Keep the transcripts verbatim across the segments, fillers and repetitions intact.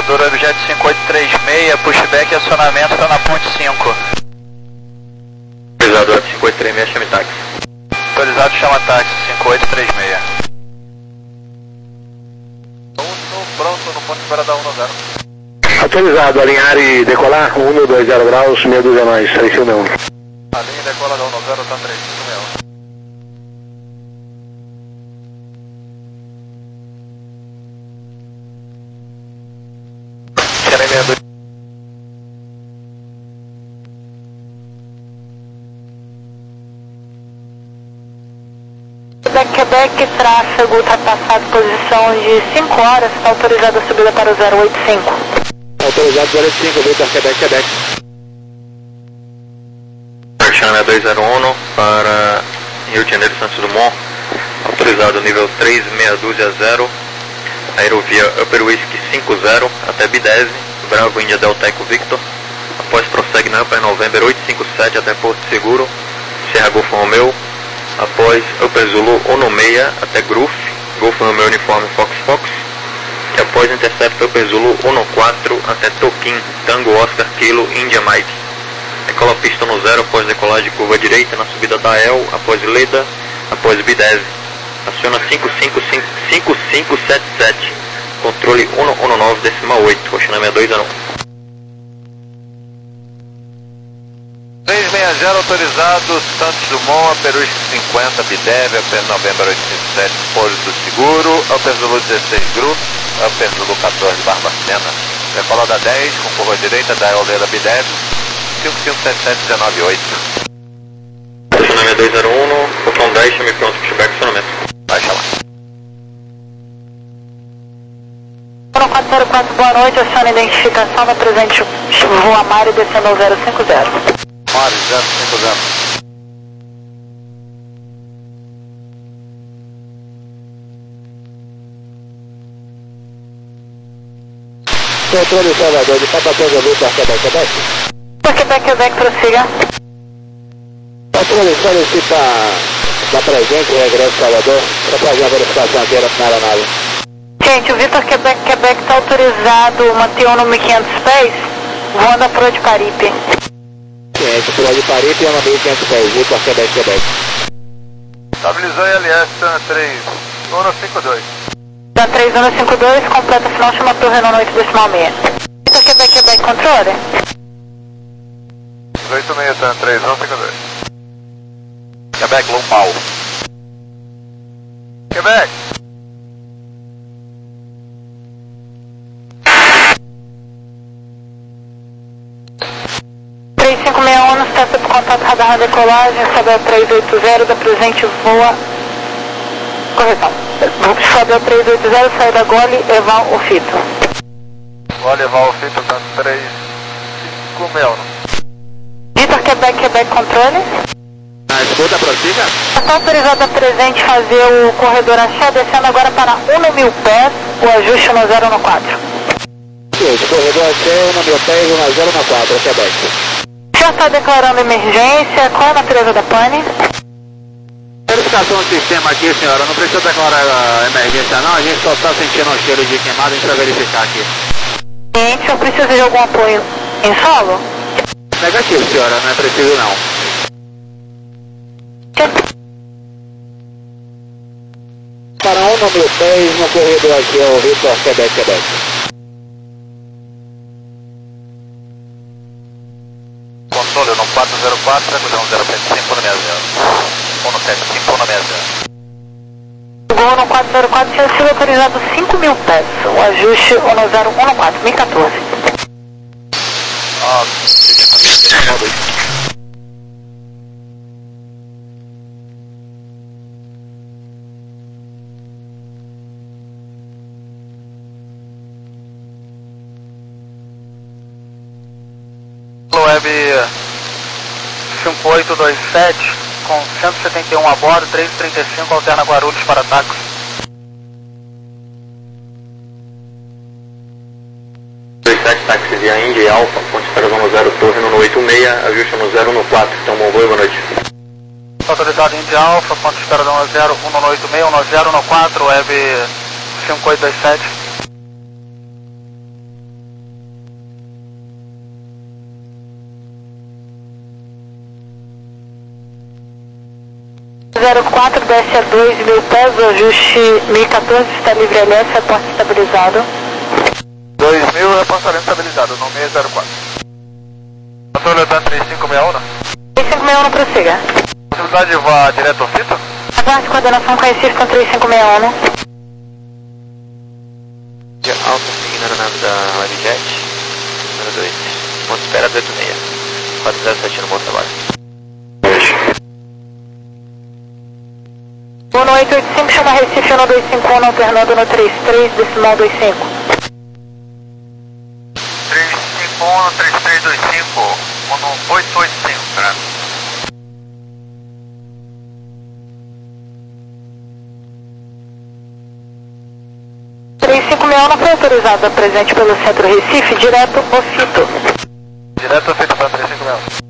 Autorizador objeto cinco oito três seis, pushback e acionamento está na ponte cinco. Autorizador cinco oito três seis, chame táxi. Autorizado, chama táxi cinco oito três seis. Pronto, no ponto para dar um zero. Autorizado, alinhar e decolar, um dois zero graus, meia dúzia mais, três cinco um. Alinha e decola da um zero, tá três cinco um. Querem meia dúzia. Quebec, Quebec, tráfego ultrapassado, posição de cinco horas, está autorizada a subida para o zero oito cinco. Autorizado zero oito cinco, Vitor, Quebec, Quebec. Chame dois zero um para Rio de Janeiro, Santos Dumont. Autorizado nível três, meia dúzia zero. Aerovia Upper Whisky cinco zero até B dez, Bravo India Delta Eco Victor. Após prossegue na Upper November oito cinco sete até Porto Seguro, Serra Golfo Romeu. Após Upper Zulu um seis até Gruf, Golfo Romeu Uniforme Fox Fox. E após Intercept Upper Zulu um quatro até Toquim, Tango Oscar Kilo India Mike. Decola pista no zero após decolagem de curva direita na subida da El, após Leda, após B dez. Aciona cinco cinco cinco cinco sete sete, controle um um nove decimal oito, roxinamento dois zero um. três seis zero autorizado, Santos Dumont, Perus cinquenta, Bidev, Upper November oito cinco sete, Porto Seguro, Upper Zulu dezesseis Group, Upper Zulu quatorze, Barbacena. Decola da dez, com curva direita da Eoleda Bidev, cinco cinco sete sete um nove oito. Roxinamento dois zero um, botão dez, chame pronto, pushback, acionamento. Baixa lá. quatro zero quatro, boa noite, aciona identificação da presente Voa Mari descendo ao zero cinco zero. Mari zero cinco zero. Controle Salvador, de Papatonga, Vitor, Quebec, Quebec. Quebec, Quebec, prossiga. Controle solicita da presente, regresso Salvador, para fazer a verificação aqui na aeronave. Gente, o Vitor Quebec, Quebec está autorizado, manter o número quinhentos pés, voando a proa de Paripe. Ciente, proa de Paripe e o número quinhentos pés, Vitor Quebec, Quebec. Estabilizou L S três um cinco dois. Da três um cinco dois, completa final, chama torre no oito decimal seis. Vitor Quebec, Quebec, controle. oito seis três um cinco dois. Quebec, Lompau. Quebec. três cinco seis um, testa de contato radar na decolagem, sobe ao três oito zero, da presente voa... Correção. Sobe ao três oito zero, sai da Gole, Eval Ofito. Gole, Eval Ofito, tanto três cinco seis um. Vitor Quebec, Quebec, controle. Ah, escuta, prossiga. Está autorizado a presente fazer o corredor axé, descendo agora para um mil pés, o ajuste no zero um quatro. Ciente, corredor axé, um mil pés, um zero um quatro, Quebec. Já está declarando emergência, qual é a natureza da pane? Verificação do sistema aqui, senhora, não precisa declarar a emergência não, a gente só está sentindo um cheiro de queimado, a gente vai verificar aqui. Gente, o senhor precisa de algum apoio em solo? Negativo, senhora, não é preciso não. Para um mil pés no corredor aqui, o Vitor Quebec, Quebec. Controle no quatro zero quatro, recusão zero sete cinco no sessenta. um sete cinco no sessenta. Gol no quatro zero quatro, tinha sido autorizado cinco mil pés, o ajuste no zero um quatro, mil e quatorze. Ah, Web cinco oito dois sete, com cento e setenta e um a bordo, três trinta e cinco, alterna Guarulhos para táxi. dois sete, táxi via Índia e Alfa, ponte espera zona zero, torre no oito seis, ajuste no zero um quatro, então bom voo e boa noite. Autorizado Índia Alfa, ponte espera zona zero, um oito seis, um zero um quatro, Web cinco oito dois sete. zero quatro, desce a dois mil pés, ajuste mil e quatorze, está livre L S, reporte estabilizado. dois mil, reportamento estabilizado, no seis zero quatro. Controle da três cinco seis um, né? três cinco seis um, prossiga. Possibilidade de voar direto ao fito? Aguarde coordenação com Recife com três cinco seis um. Alfa seguindo a nave da Webjet, número dois, ponto espera oito seis, quatro zero sete no bom trabalho. Uno oito oito cinco, chama Recife um dois cinco um, alternando no três três, decimal dois cinco. três cinco um, três três dois cinco, um oito oito cinco, né? três cinco seis um não foi autorizada, presente pelo Centro Recife, direto ao fito. Direto ao fito para três cinco seis um.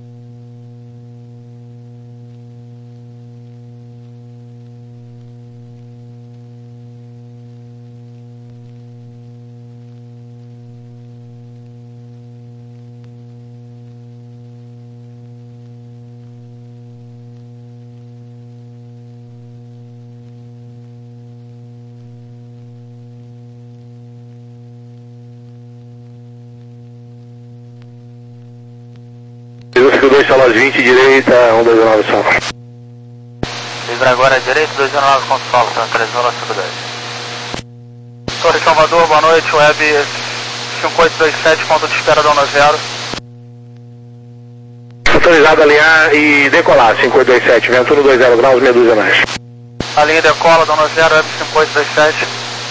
cinco dois, salas vinte, direita, um dois nove, só. Livre agora, direito, dois zero nove, console, três zero cinco dois. Torre Salvador, boa noite, web cinco oito dois sete, ponto de espera Dona Zero. Autorizado a alinhar e decolar, cinco oito dois sete, vento dois zero graus, meia dúzia mais. A linha decola, Dona Zero, web cinco oito dois sete.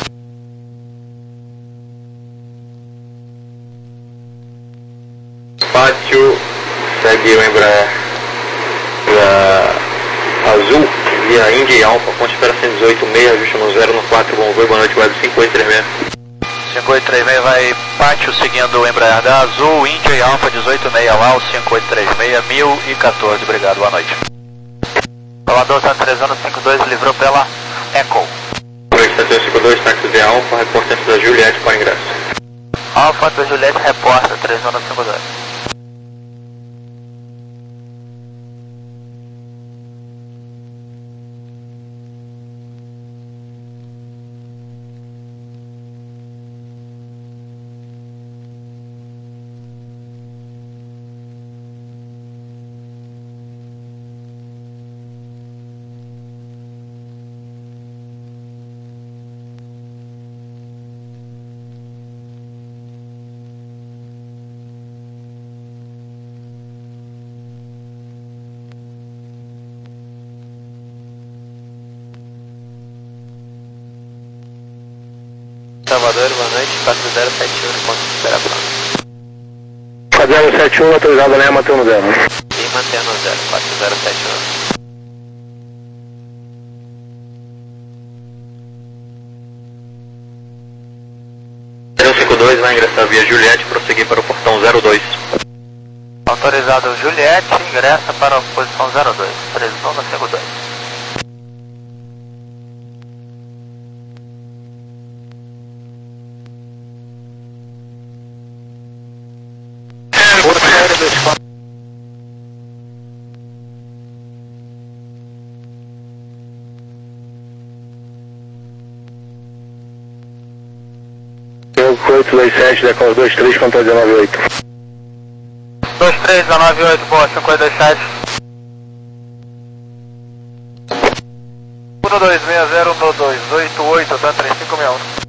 Pátio, segue o Embraer da Azul, via Indy Alpha, ponte espera cento e dezoito seis, ajuste no zero no quatro, bom voo, boa noite, web cinco oito três seis. cinco oito três seis vai Pátio seguindo o Embraer da Azul, Indy Alpha dezoito seis lá, o cinco oito três seis, mil e quatorze, obrigado, boa noite. Salvador, Santa Teresa cinco dois, livrou pela Echo. Boa noite, Estação cinco dois, táxi de Alpha, reportante da Juliette para ingresso. Alfa da Juliette, reporta, três zero cinco dois. Salvador, boa noite, quatro zero sete um, ponto de espera pronto. quatro zero sete um, autorizado a alinhar, mantendo zero. E mantendo zero, quatro zero sete um. zero cinco dois vai ingressar via Juliette e prosseguir para o portão zero dois. Autorizado Juliette, ingressa para a posição zero dois, três zero cinco dois. cinco oito dois sete, decola dois três, contra dezenove oito. dois três, dezenove oito, boa, cinco oito dois sete. um dois seis zero, um dois oito oito, tá três cinco seis um.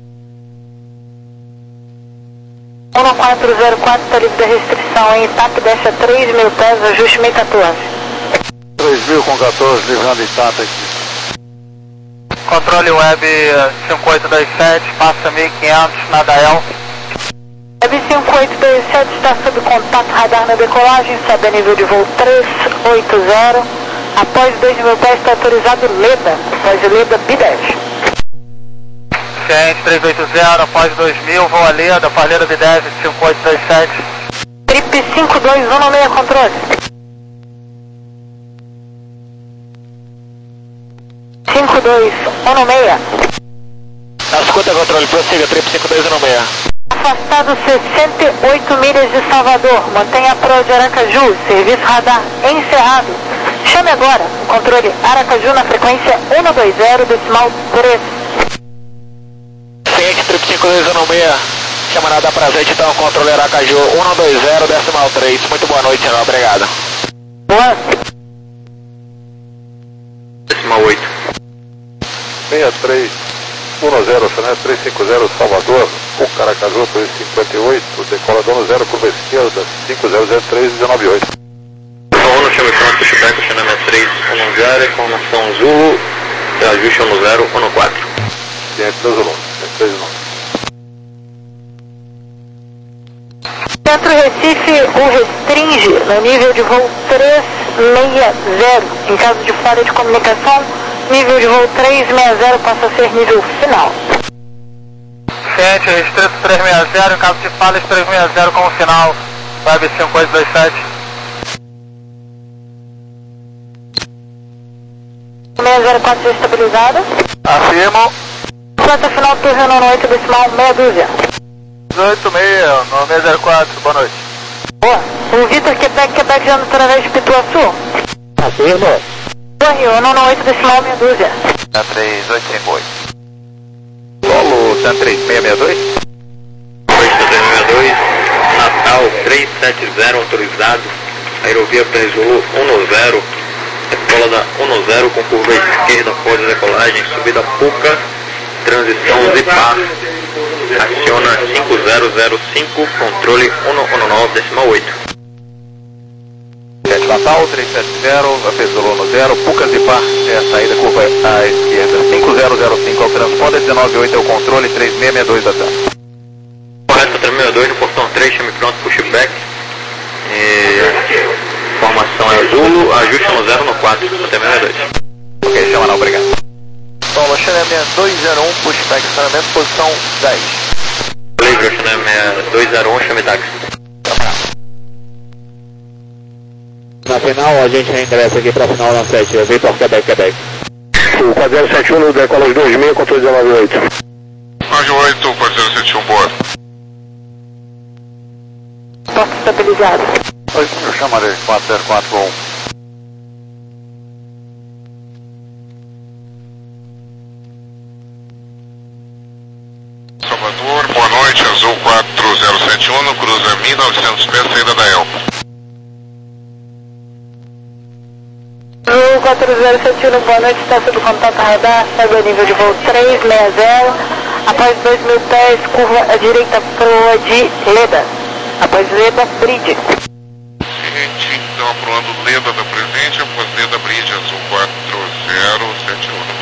um quatro zero quatro, está livre da restrição em Itap, desce a três mil pés, ajuste mil e quatorze. três mil com quatorze, livrando Itap aqui. Controle web cinco oito dois sete, passa mil e quinhentos, Nadael. Web cinco oito dois sete está sob contato radar na decolagem, sobe a nível de voo três oito zero. Após dois mil pés está autorizado Leda, após Leda B dez. Ciente três oito zero, após dois mil, voo a Leda, após Leda B dez, cinco oito dois sete. Trip cinco dois um seis, controle. cinco dois um seis. Na escuta, controle, prossiga, Trip cinco dois um seis. Afastado sessenta e oito milhas de Salvador, mantenha a proa de Aracaju, serviço radar encerrado. Chame agora o controle Aracaju na frequência cento e vinte, decimal três. Ciente, trip cinco dois um seis, camarada presente, então, controle Aracaju cento e vinte, decimal três. Muito boa noite, senhor, obrigado. Boa. Decimal oito. seis três um zero, Chanel três cinco zero, Salvador, Puca Aracaju, dois cinquenta e oito, decolador no zero, curva esquerda, cinco zero zero três um nove oito. Uno, chame pronto, pushback, Chanel três um zero, informação Zulu, ajuste um zero um quatro. Ciente do Zulu, três nove. Centro Recife o restringe no nível de voo trezentos e sessenta. Em caso de falha de comunicação, nível de voo trezentos e sessenta passa a ser nível final. Ciente, restrito trezentos e sessenta, em caso de falhas trezentos e sessenta como final, web cinco oito dois sete. seis zero quatro estabilizada. Afirmo. Planta final torrendo no oito decimal meia dúzia. dezoito seis, no seis zero quatro, boa noite. Boa. O Vitor Quebec, Quebec já através de Pituaçu. Afirma. Torre no oito decimal meia dúzia. três oito cinco oito. Solo cento e três seis seis dois. oito três seis dois, Natal três sete zero, autorizado, aerovia Zulu um zero, decola da um zero com curva esquerda após a decolagem, subida Puca, transição Zipar, aciona cinco zero zero cinco, controle cento e nove, decimal oito. sete Natal, três sete zero, Zulu no zero, Puca Zipar, é a saída, curva à esquerda, cinco zero zero cinco ao transponder, dezenove oito é o controle, três seis seis dois da T A M. Correto, três seis dois no portão três, chame pronto, pushback. E... Formação é Zulu, ajuste no zero no quatro, até seis dois. Ok, chama não, obrigado. Solo, Chanel dois zero um, pushback, estacionamento, posição dez. Livre, Chanel dois zero um, chame táxi. Na final, a gente reingressa aqui para a final na sete, Vitor Quebec, Quebec. O quatro zero sete um, decola os dois mil, controle dezenove oito. Rádio oito, quatro zero sete um, boa. Porta estabilizada. Oi, eu chamarei quatro zero quatro um. Salvador, boa noite, Azul quatro zero sete um, no cruza mil e novecentos pés, saída da Elpa. Azul quatro zero sete um, boa noite, está sob contato radar, sobe a nível de voo trezentos e sessenta, após dois mil pés, curva à direita proa de Leda, após Leda, Bridge. Ciente, então aprovando Leda da presente, após Leda Bridge, Azul quatro zero sete um.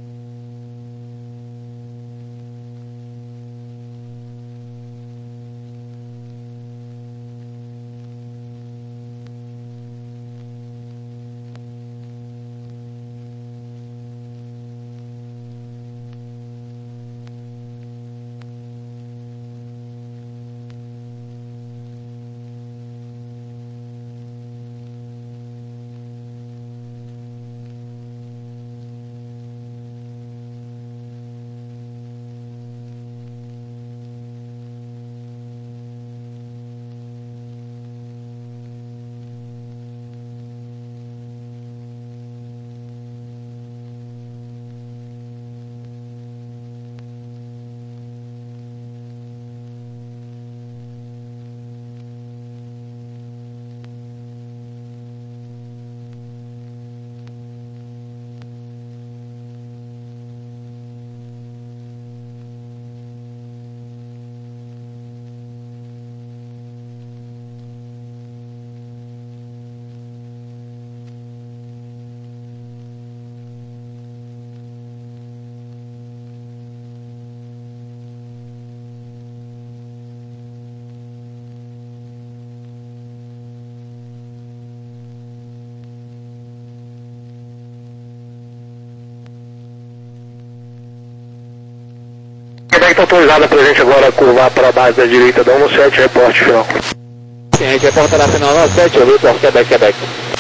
Está autorizada para a gente agora curvar para a base da direita da um sete, reporte final. Sim, a gente reporta na final na sete, Vitor Quebec, Quebec.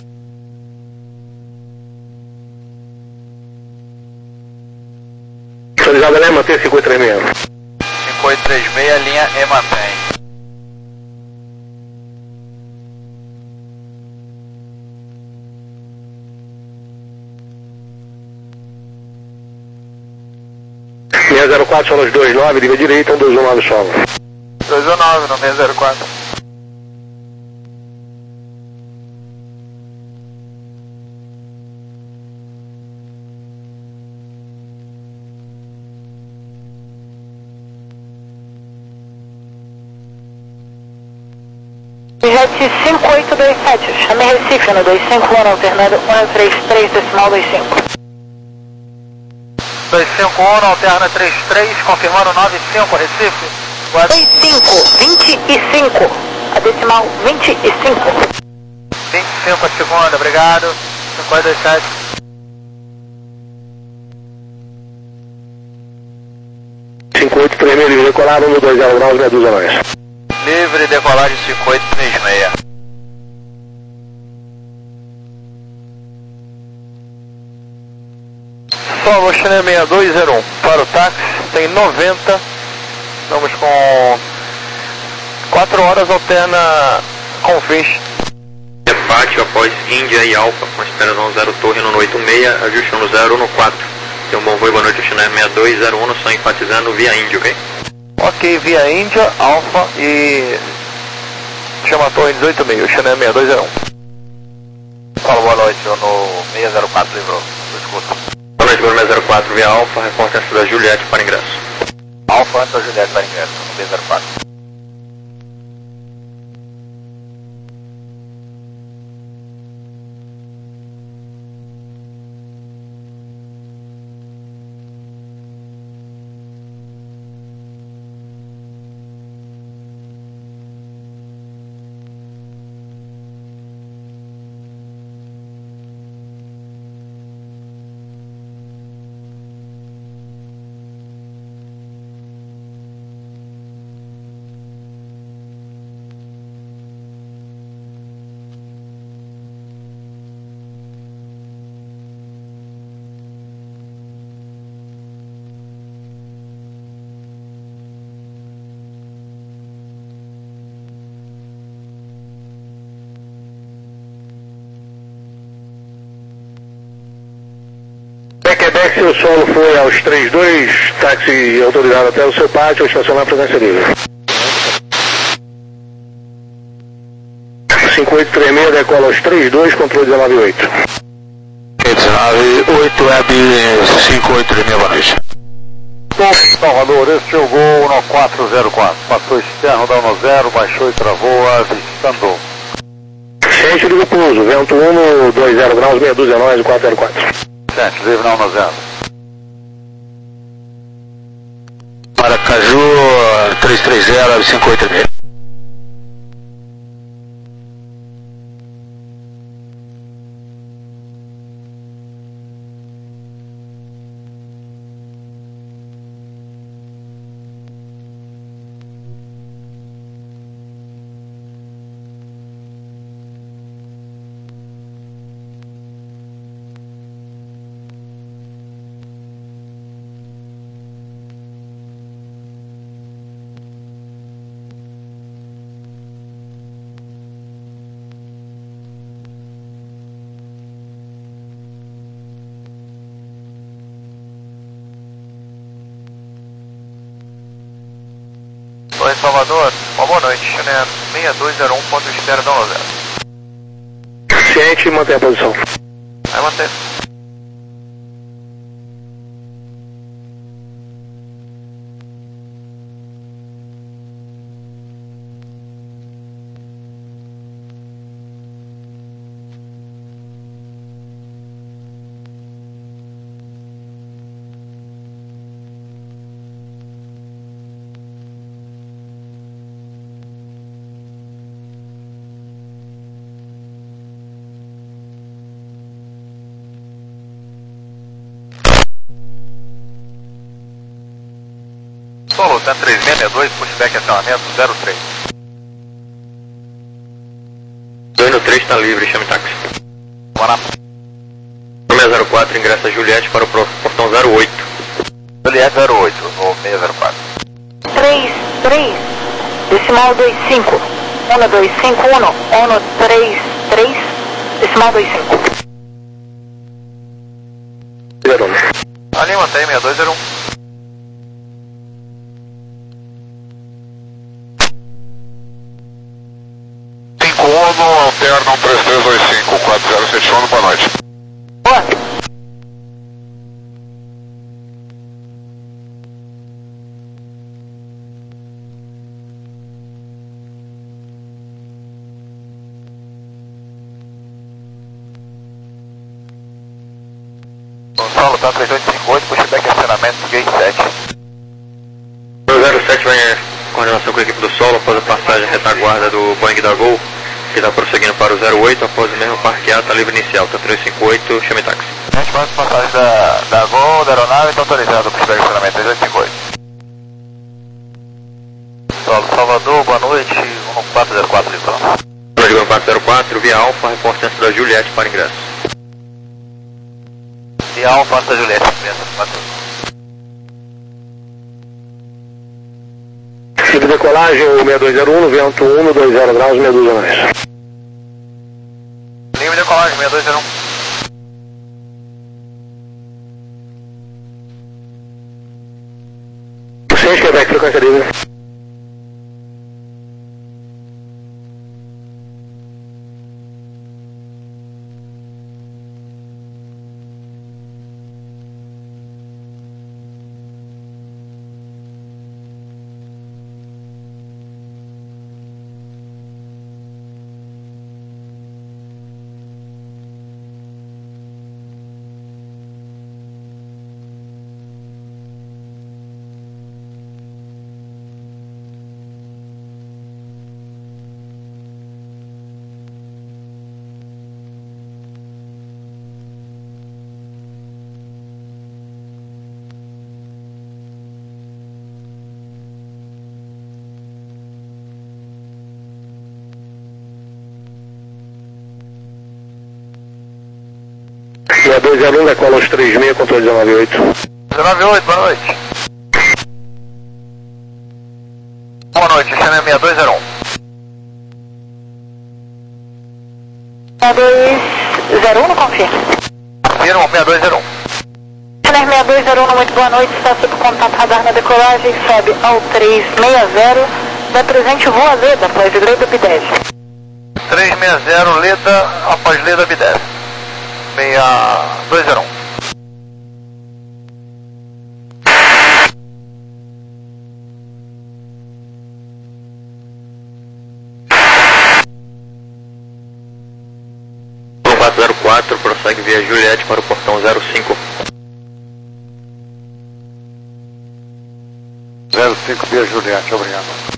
Autorizada, né? Mantém cinco oito três seis. cinco oito três seis, linha e mantém. seis zero quatro, solo dois nove, liga direita, um dois um nove solo. dois um nove no seis zero quatro. Jet cinco oito dois sete, chame Recife no dois cinco um, alternado um três três, decimal dois cinco. dois cinco um, alterna três três, confirmando nove cinco, Recife. dois cinco, vinte e cinco, a decimal vinte e cinco. vinte e cinco a segunda, obrigado. cinco oito dois sete. cinco oito três seis, decolar um dois zero graus, meia dúzia nós. Livre, decolagem cinco oito três seis. Solo China seis dois zero um, para o táxi, tem noventa, estamos com quatro horas, alterna com fins. Pátio após Índia e Alfa, com espera no zero torre no oito seis, ajuste no zero no quatro. Tem um bom voo, boa noite, China seis dois zero um, só enfatizando via Índia, ok? Ok, via Índia, Alfa e chama a torre dezoito seis, China seis dois zero um. Fala, boa noite, eu no seis zero quatro, livrou, eu escuto. Boa noite, Bruno seis zero quatro, via Alfa, reporte antes da Juliette para ingresso. Alfa antes da Juliette para ingresso, no seis zero quatro. Quebec, seu solo foi aos três dois, táxi autorizado até o seu pátio, estacionar a presença livre. cinco oito três seis, decola aos três dois, controle dezenove oito. dezenove oito, web cinco oito três seis, boa noite. Salvador, este é o gol no quatro zero quatro, passou externo, dá no zero, baixou e travou, avistando. Gente, liga o pouso, vento um no dois zero graus, meia dúzia nós, quatro zero quatro. sete, livre não no zero. Maracaju três três zero, cinco oito três. Oi, Salvador, uma boa noite, China seis dois zero um, ponto de espera, dá no zero. Ciente, mantém a posição. Vai manter. Solo, cento e três seis seis dois, pushback acionamento zero três. dois no três está livre, chame táxi. Vamos lá. seis zero quatro, ingressa Juliette para o portão zero oito. Juliette zero oito, no seis zero quatro. três três, decimal dois cinco. um dois cinco um, um três três, decimal dois cinco. zero um. Ali mantém seis dois zero um. três três dois cinco quatro zero sete um, boa noite. Boa. Gonçalo, tá três oito cinco oito, pushback acionamento, gate sete. O zero sete vai em coordenação com a equipe do solo após a passagem retaguarda do Boeing da Gol, que está prosseguindo para o zero oito após o mesmo parquear, está livre inicial, tá três cinco oito, chame táxi. Gente, mais passagem da, da Gol, da aeronave, está autorizado o pushback acionamento três oito cinco oito. Solo Salvador, boa noite, um quatro zero quatro, livrão. Boa noite, quatro zero quatro, via Alfa, reporte centro da Juliette para ingresso. Via Alfa, da Juliette, ingresso. Tipo de decolagem, o seis dois zero um, vento um, dois zero graus, meia dúzia mais. Livre de decolagem, seis dois zero um. seis, Quebec, frequência livre. seis dois zero um, decola aos três seis, controle dezenove oito. dezenove oito, boa noite. Boa noite, chame seis dois zero um. seis dois zero um, não confirma. Confirma, seis dois zero um. Channel seis dois zero um, muito boa noite, está sob contato radar na decolagem, sobe ao três seis zero, da presente voa Leda, após Leda B dez. três seis zero, Leda, após Leda B dez. seis dois zero um. quatro zero quatro, prossegue via Juliette para o portão zero cinco. zero cinco via Juliette, obrigado.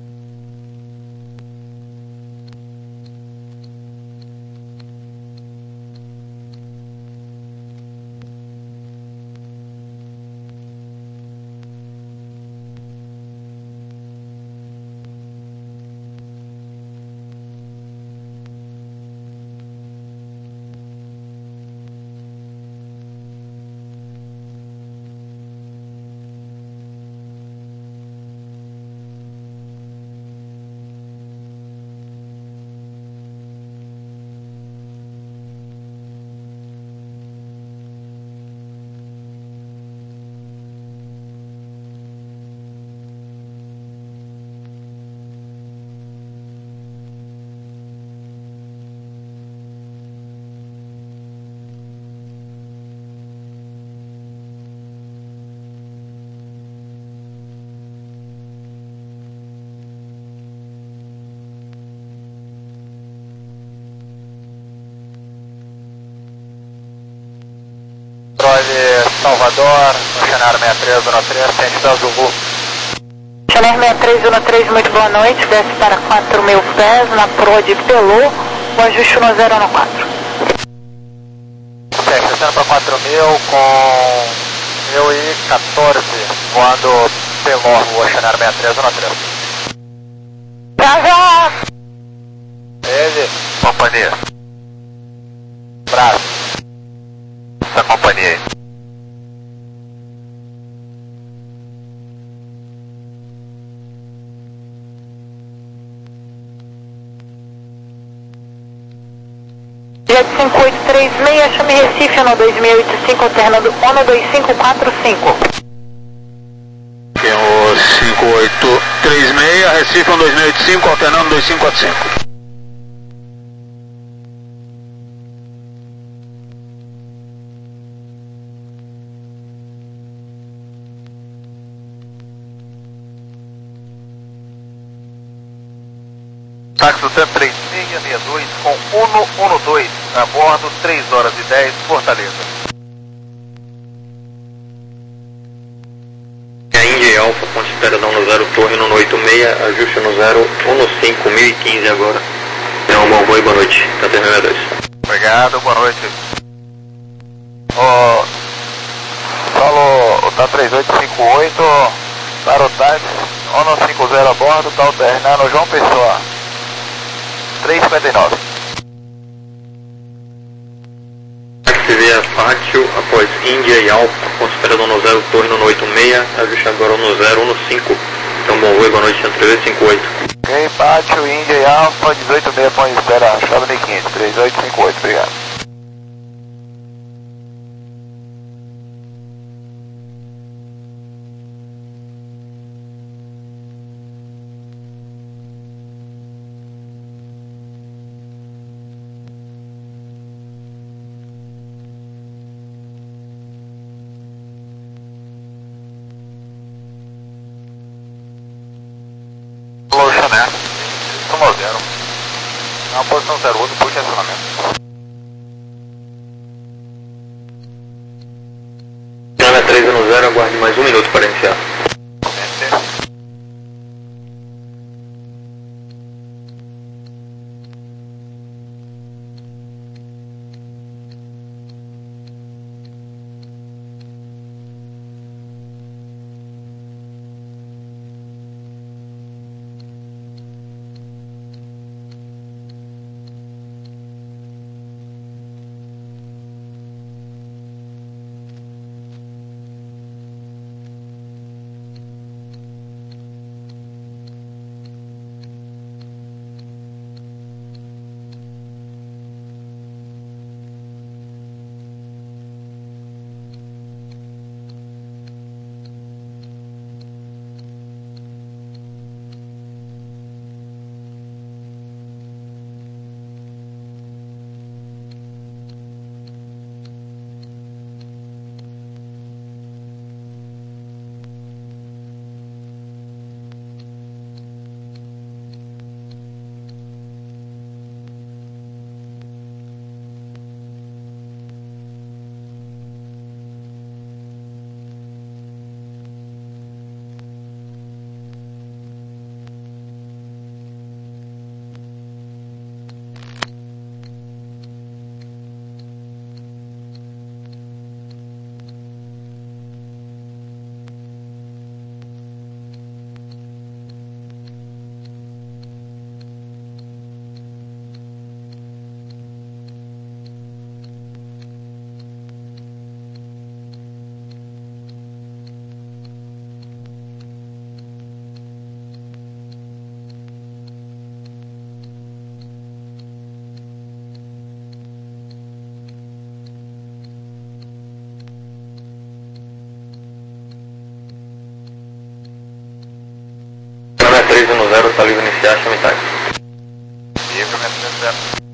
Salvador, no Channel seis três um três, ciente da Zulu. Channel seis três um três, muito boa noite, desce para quatro mil pés, na proa de Pelô, o ajuste no zero um quatro. Ok, descendo para quatro mil com mil e quatorze, voando Pelô, rua Channel seis três um três. Praga! Ele, companhia. Braço. Essa companhia aí. Jet cinco oito três seis, chame Recife, ano dois mil e oitenta e cinco, alternando ano dois cinco quatro cinco. Temos cinco oito três seis, Recife, ano dois mil e oitenta e cinco, alternando dois cinco quatro cinco. táxi do cento e três seis sessenta e dois com cento e doze, a bordo, três horas e dez, Fortaleza. A Índia e Alfa, ponte espera da no zero, torre no oito seis, ajuste no zero, um cinco, mil e quinze agora. É um bom voo e boa noite, Canter sessenta e dois. Obrigado, boa noite. Ó, falou o T A três oito cinco oito, para o táxi, um cinquenta a bordo, tá alternando João Pessoa, três cinquenta e nove. Táxi via Pátio, após Índia e Alfa, ponte espera da no zero, torre no oito seis, ajuste agora no zero, um cinco. Então bom voo e boa noite, Canter três oito cinco oito. Ok, Pátio, Índia e Alfa, dezoito seis, ponte espera, chave mil e quinze, três oito cinco oito, obrigado. Alô, Chané, Sumo zero, na posição zero oito, puxa acionamento. Chame três no zero, aguarde mais um minuto para iniciar. três no zero, está livre iniciar, chame táxi. Livre, zero.